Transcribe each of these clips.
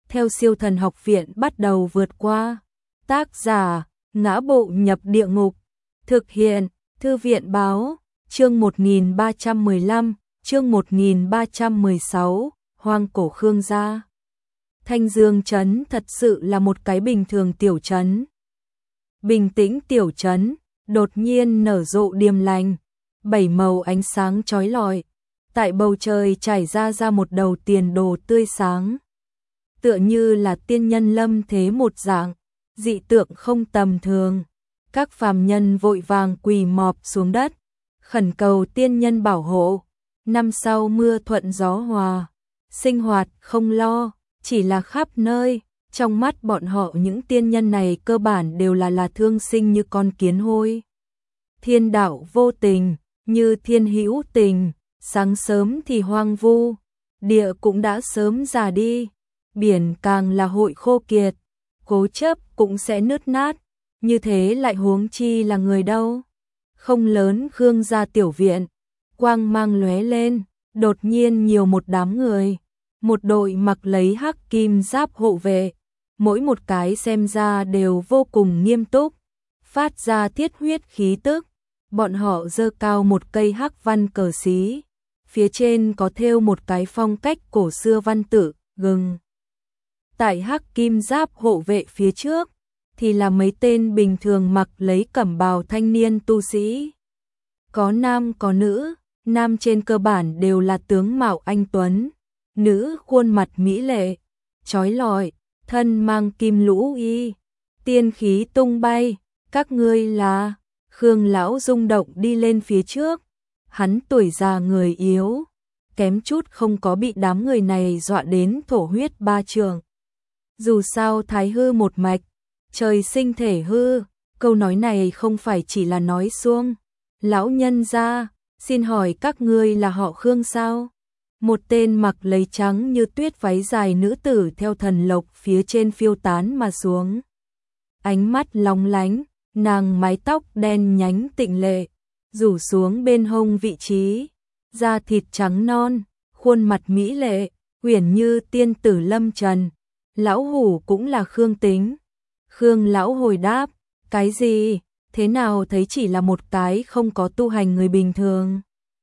theo Siêu Thần Học Viện bắt đầu vượt qua. Tác giả: Ngã Bộ Nhập Địa Ngục. Thực hiện: Thư viện báo. Chương 1315, chương 1316, Hoang cổ Khương gia. Thanh Dương trấn thật sự là một cái bình thường tiểu trấn. Bình tĩnh tiểu trấn, đột nhiên nở rộ điềm lành, 7 màu ánh sáng chói lọi, tại bầu trời trải ra một đầu tiền đồ tươi sáng. Tựa như là tiên nhân lâm thế một dạng, dị tượng không tầm thường. Các phàm nhân vội vàng quỳ mọp xuống đất, khẩn cầu tiên nhân bảo hộ. Năm sau mưa thuận gió hòa, sinh hoạt không lo, chỉ là khắp nơi. Trong mắt bọn họ những tiên nhân này cơ bản đều là thương sinh như con kiến hôi. Thiên đạo vô tình, như thiên hữu tình, sáng sớm thì hoang vu, địa cũng đã sớm già đi, biển càng là hội khô kiệt, cố chấp cũng sẽ nứt nát, như thế lại huống chi là người đâu. Không lớn Khương gia tiểu viện, quang mang lóe lên, đột nhiên nhiều một đám người, một đội mặc lấy hắc kim giáp hộ vệ, mỗi một cái xem ra đều vô cùng nghiêm túc, phát ra thiết huyết khí tức. Bọn họ giơ cao một cây hắc văn cờ xí, phía trên có thêu một cái phong cách cổ xưa văn tự, gừng. Tại hắc kim giáp hộ vệ phía trước, thì là mấy tên bình thường mặc lấy cẩm bào thanh niên tu sĩ. Có nam có nữ, nam trên cơ bản đều là tướng mạo anh tuấn, nữ khuôn mặt mỹ lệ, chói lọi, thân mang kim lũ y, tiên khí tung bay. Các ngươi là? Khương lão rung động đi lên phía trước, hắn tuổi già người yếu, kém chút không có bị đám người này dọa đến thổ huyết ba trường. Dù sao thái hư một mạch, trời sinh thể hư, câu nói này không phải chỉ là nói suông. Lão nhân gia, xin hỏi các ngươi là họ Khương sao? Một tên mặc lấy trắng như tuyết váy dài nữ tử theo thần lộc phía trên phiêu tán mà xuống. Ánh mắt long lánh, nàng mái tóc đen nhánh tịnh lệ, rủ xuống bên hông vị trí, da thịt trắng non, khuôn mặt mỹ lệ, uyển như tiên tử lâm trần. Lão hủ cũng là Khương Tính. Khương lão hồi đáp, cái gì? Thế nào thấy chỉ là một cái không có tu hành người bình thường.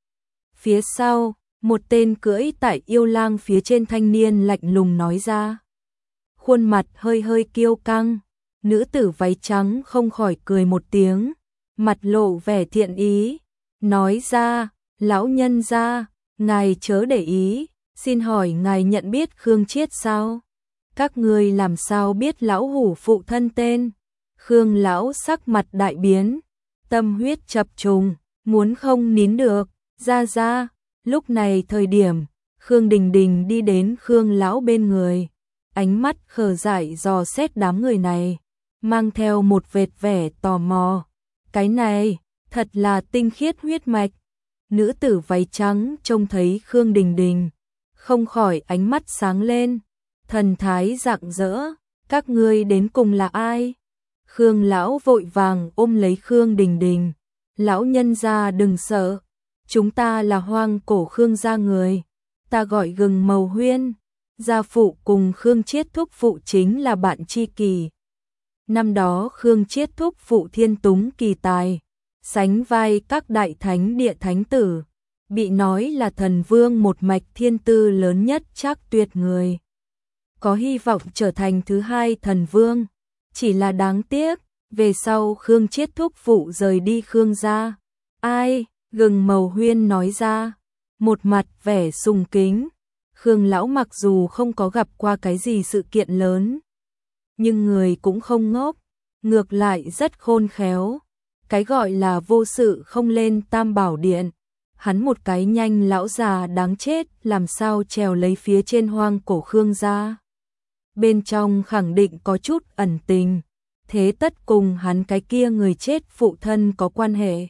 Phía sau, một tên cưỡi tại yêu lang phía trên thanh niên lạnh lùng nói ra. Khuôn mặt hơi hơi kiêu căng, nữ tử váy trắng không khỏi cười một tiếng, mặt lộ vẻ thiện ý, nói ra, lão nhân gia, ngài chớ để ý, xin hỏi ngài nhận biết Khương Chiết sao? Các ngươi làm sao biết lão hủ phụ thân tên? Khương lão sắc mặt đại biến, tâm huyết chập trùng, muốn không nín được, ra. Lúc này thời điểm, Khương Đình Đình đi đến Khương lão bên người, ánh mắt khờ dại dò xét đám người này, mang theo một vệt vẻ tò mò. Cái này, thật là tinh khiết huyết mạch. Nữ tử váy trắng trông thấy Khương Đình Đình, không khỏi ánh mắt sáng lên, thần thái rạng rỡ. Các ngươi đến cùng là ai? Khương lão vội vàng ôm lấy Khương Đình Đình. Lão nhân gia đừng sợ, chúng ta là hoang cổ Khương gia người, ta gọi Gừng Mầu Huyên, gia phụ cùng Khương Chiết thúc phụ chính là bạn tri kỷ. Năm đó Khương Chiết thúc phụ thiên túng kỳ tài, sánh vai các đại thánh địa thánh tử, bị nói là thần vương một mạch thiên tư lớn nhất Trác Tuyệt người. Có hy vọng trở thành thứ hai thần vương, chỉ là đáng tiếc, về sau Khương Chiết thúc phụ rời đi Khương gia. Ai? Gừng Mầu Huyên nói ra, một mặt vẻ sùng kính. Khương lão mặc dù không có gặp qua cái gì sự kiện lớn, nhưng người cũng không ngốc, ngược lại rất khôn khéo. Cái gọi là vô sự không lên Tam Bảo Điện, hắn một cái nhanh lão già đáng chết làm sao trèo lấy phía trên hoang cổ Khương gia. Bên trong khẳng định có chút ẩn tình, thế tất cùng hắn cái kia người chết phụ thân có quan hệ.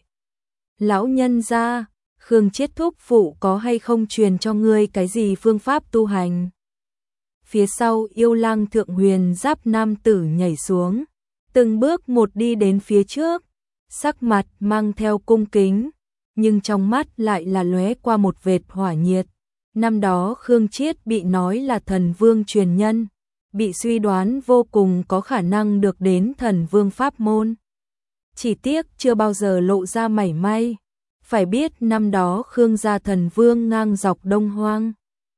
Lão nhân gia, Khương Chiết thúc phụ có hay không truyền cho ngươi cái gì phương pháp tu hành? Phía sau yêu lang thượng huyền giáp nam tử nhảy xuống, từng bước một đi đến phía trước, sắc mặt mang theo cung kính, nhưng trong mắt lại là lóe qua một vệt hỏa nhiệt. Năm đó Khương Chiết bị nói là thần vương truyền nhân, bị suy đoán vô cùng có khả năng được đến Thần Vương pháp môn. Chỉ tiếc chưa bao giờ lộ ra mảy may. Phải biết năm đó Khương gia Thần Vương ngang dọc Đông Hoang.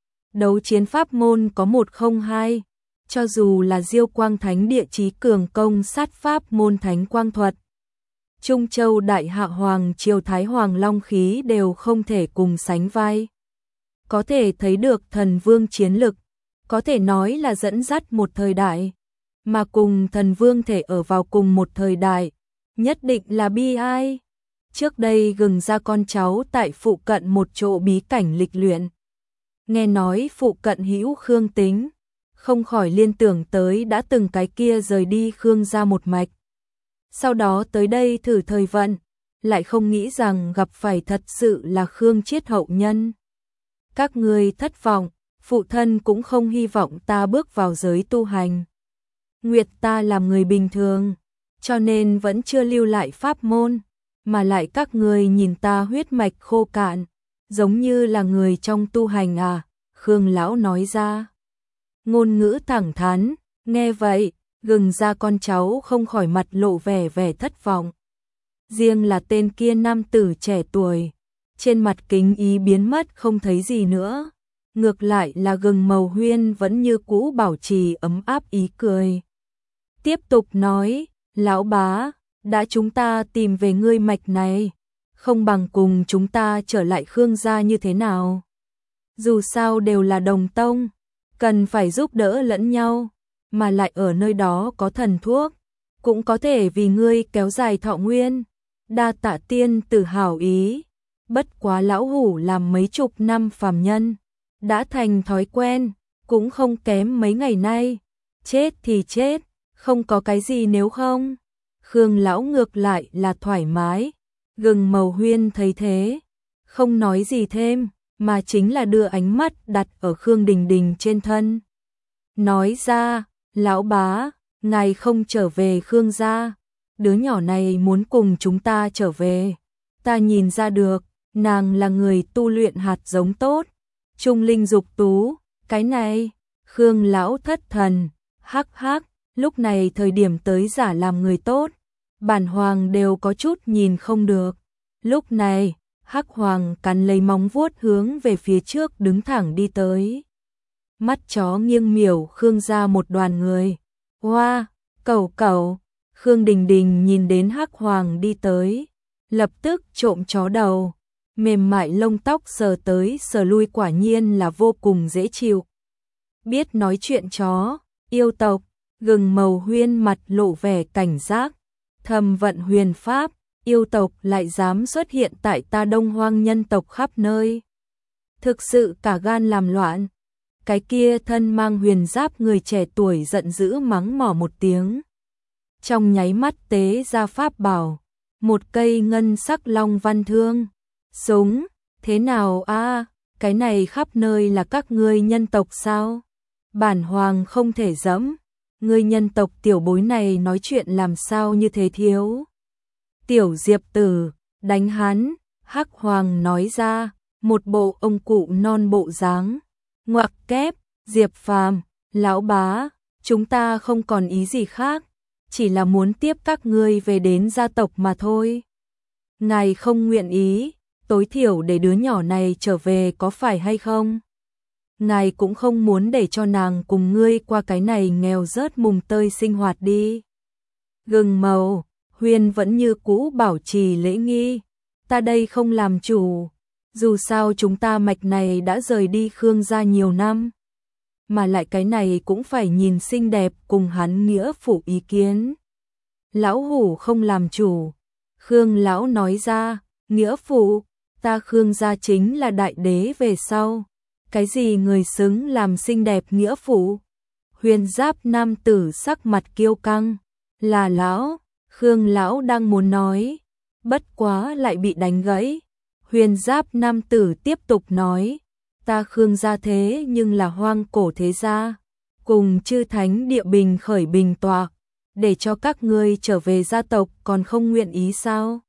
Đấu chiến pháp môn có 102, cho dù là Diêu Quang Thánh Địa chí cường công sát pháp môn Thánh Quang Thuật. Trung Châu Đại Hạ Hoàng Triều Thái Hoàng Long Khí đều không thể cùng sánh vai. Có thể thấy được Thần Vương chiến lực, có thể nói là dẫn dắt một thời đại, mà cùng Thần Vương thể ở vào cùng một thời đại, nhất định là bi ai. Trước đây Gừng Gia con cháu tại phụ cận một chỗ bí cảnh lịch luyện. Nghe nói phụ cận hữu Khương Tính, không khỏi liên tưởng tới đã từng cái kia rời đi Khương gia một mạch. Sau đó tới đây thử thời vận, lại không nghĩ rằng gặp phải thật sự là Khương Chiết hậu nhân. Các ngươi thất vọng, phụ thân cũng không hy vọng ta bước vào giới tu hành. Nguyệt ta làm người bình thường, cho nên vẫn chưa lưu lại pháp môn, mà lại các ngươi nhìn ta huyết mạch khô cạn, giống như là người trong tu hành à, Khương lão nói ra. Ngôn ngữ thẳng thắn, nghe vậy, Gừng Gia con cháu không khỏi mặt lộ vẻ thất vọng. Riêng là tên kia nam tử trẻ tuổi, trên mặt kính ý biến mất không thấy gì nữa. Ngược lại là Gừng Mầu Huyên vẫn như cũ bảo trì ấm áp ý cười. Tiếp tục nói, lão bá, đã chúng ta tìm về ngươi mạch này, không bằng cùng chúng ta trở lại Khương gia như thế nào? Dù sao đều là đồng tông, cần phải giúp đỡ lẫn nhau, mà lại ở nơi đó có thần thuốc, cũng có thể vì ngươi kéo dài thọ nguyên. Đa tạ tiên tử hảo ý, bất quá lão hủ làm mấy chục năm phàm nhân, đã thành thói quen, cũng không kém mấy ngày nay, chết thì chết, không có cái gì nếu không. Khương lão ngược lại là thoải mái. Gừng Mầu Huyên thấy thế, không nói gì thêm, mà chính là đưa ánh mắt đặt ở Khương Đình Đình trên thân. Nói ra, lão bá, ngài không trở về Khương gia, đứa nhỏ này muốn cùng chúng ta trở về. Ta nhìn ra được, nàng là người tu luyện hạt giống tốt, trung linh dục tú, cái này, Khương lão thất thần, hắc hắc, lúc này thời điểm tới giả làm người tốt, bản hoàng đều có chút nhìn không được. Lúc này, Hắc Hoàng cắn lấy móng vuốt hướng về phía trước đứng thẳng đi tới. Mắt chó nghiêng miểu Khương gia một đoàn người. Hoa, cẩu cẩu, Khương Đình Đình nhìn đến Hắc Hoàng đi tới, lập tức trộm chó đầu, mềm mại lông tóc sờ tới sờ lui quả nhiên là vô cùng dễ chịu. Biết nói chuyện chó, yêu tộc, Gừng Mầu Huyên mặt lộ vẻ cảnh giác, thầm vận huyền pháp, yêu tộc lại dám xuất hiện tại ta Đông Hoang nhân tộc khắp nơi. Thực sự cả gan làm loạn. Cái kia thân mang huyền giáp người trẻ tuổi giận dữ mắng mỏ một tiếng. Trong nháy mắt tế ra pháp bảo, một cây ngân sắc long văn thương. Súng, thế nào a? Cái này khắp nơi là các ngươi nhân tộc sao? Bản hoàng không thể dẫm. Ngươi nhân tộc tiểu bối này nói chuyện làm sao như thế thiếu? Tiểu Diệp tử, đánh hắn, Hắc Hoàng nói ra, một bộ ông cụ non bộ dáng. Ngoặc kép, Diệp Phàm, lão bá, chúng ta không còn ý gì khác, chỉ là muốn tiếp các ngươi về đến gia tộc mà thôi. Ngài không nguyện ý, tối thiểu để đứa nhỏ này trở về có phải hay không? Ngài cũng không muốn để cho nàng cùng ngươi qua cái này nghèo rớt mùng tơi sinh hoạt đi. Gừng Mầu Huyên vẫn như cũ bảo trì lễ nghi, ta đây không làm chủ, dù sao chúng ta mạch này đã rời đi Khương gia nhiều năm, mà lại cái này cũng phải nhìn xinh đẹp cùng hắn nghĩa phụ ý kiến. Lão hủ không làm chủ, Khương lão nói ra, nghĩa phụ, ta Khương gia chính là đại đế về sau, cái gì người xứng làm xinh đẹp nghĩa phụ? Huyền giáp nam tử sắc mặt kiêu căng, là lão. Khương lão đang muốn nói, bất quá lại bị đánh gãy. Huyền giáp nam tử tiếp tục nói, ta Khương gia thế nhưng là hoang cổ thế gia, cùng chư thánh địa bình khởi bình tọa, để cho các ngươi trở về gia tộc còn không nguyện ý sao?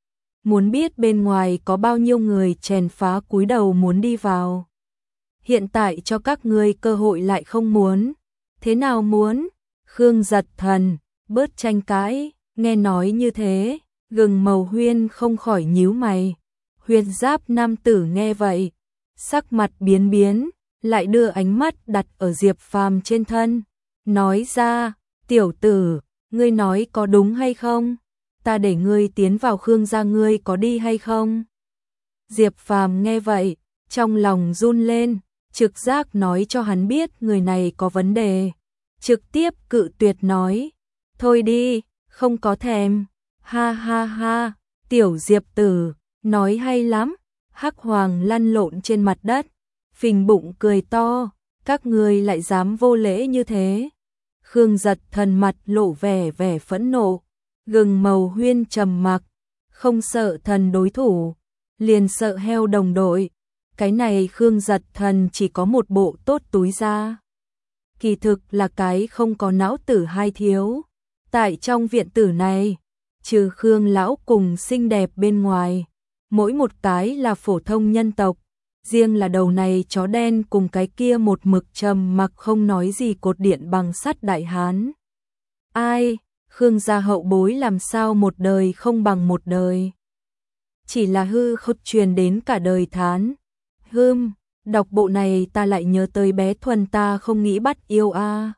Muốn biết bên ngoài có bao nhiêu người chèn phá cúi đầu muốn đi vào. Hiện tại cho các ngươi cơ hội lại không muốn, Thế nào muốn? Khương Giật Thần, bớt tranh cãi, nghe nói như thế, Gừng Mầu Huyên không khỏi nhíu mày. Huyền Giáp nam tử nghe vậy, sắc mặt biến biến, lại đưa ánh mắt đặt ở Diệp Phàm trên thân, nói ra, tiểu tử, ngươi nói có đúng hay không? Ta để ngươi tiến vào Khương gia ngươi có đi hay không? Diệp Phàm nghe vậy, trong lòng run lên, trực giác nói cho hắn biết người này có vấn đề. Trực tiếp cự tuyệt nói, thôi đi, không có thèm, ha ha ha, tiểu Diệp tử, nói hay lắm. Hắc Hoàng lăn lộn trên mặt đất, phình bụng cười to, các ngươi lại dám vô lễ như thế. Khương Giật Thần mặt lộ vẻ vẻ phẫn nộ, Gừng Mầu Huyên trầm mặc, không sợ thần đối thủ, liền sợ heo đồng đội. Cái này Khương Giật Thần chỉ có một bộ tốt túi ra. Kỳ thực là cái không có não tử hai thiếu. Tại trong viện tử này, trừ Khương lão cùng xinh đẹp bên ngoài, mỗi một cái là phổ thông nhân tộc, riêng là đầu này chó đen cùng cái kia một mực trầm mặc không nói gì cột điện bằng sắt đại hán. Ai, Khương gia hậu bối làm sao một đời không bằng một đời. Chỉ là hư khốt truyền đến cả đời thán. Đọc bộ này ta lại nhớ tới bé Thuần ta không nghĩ bắt yêu a.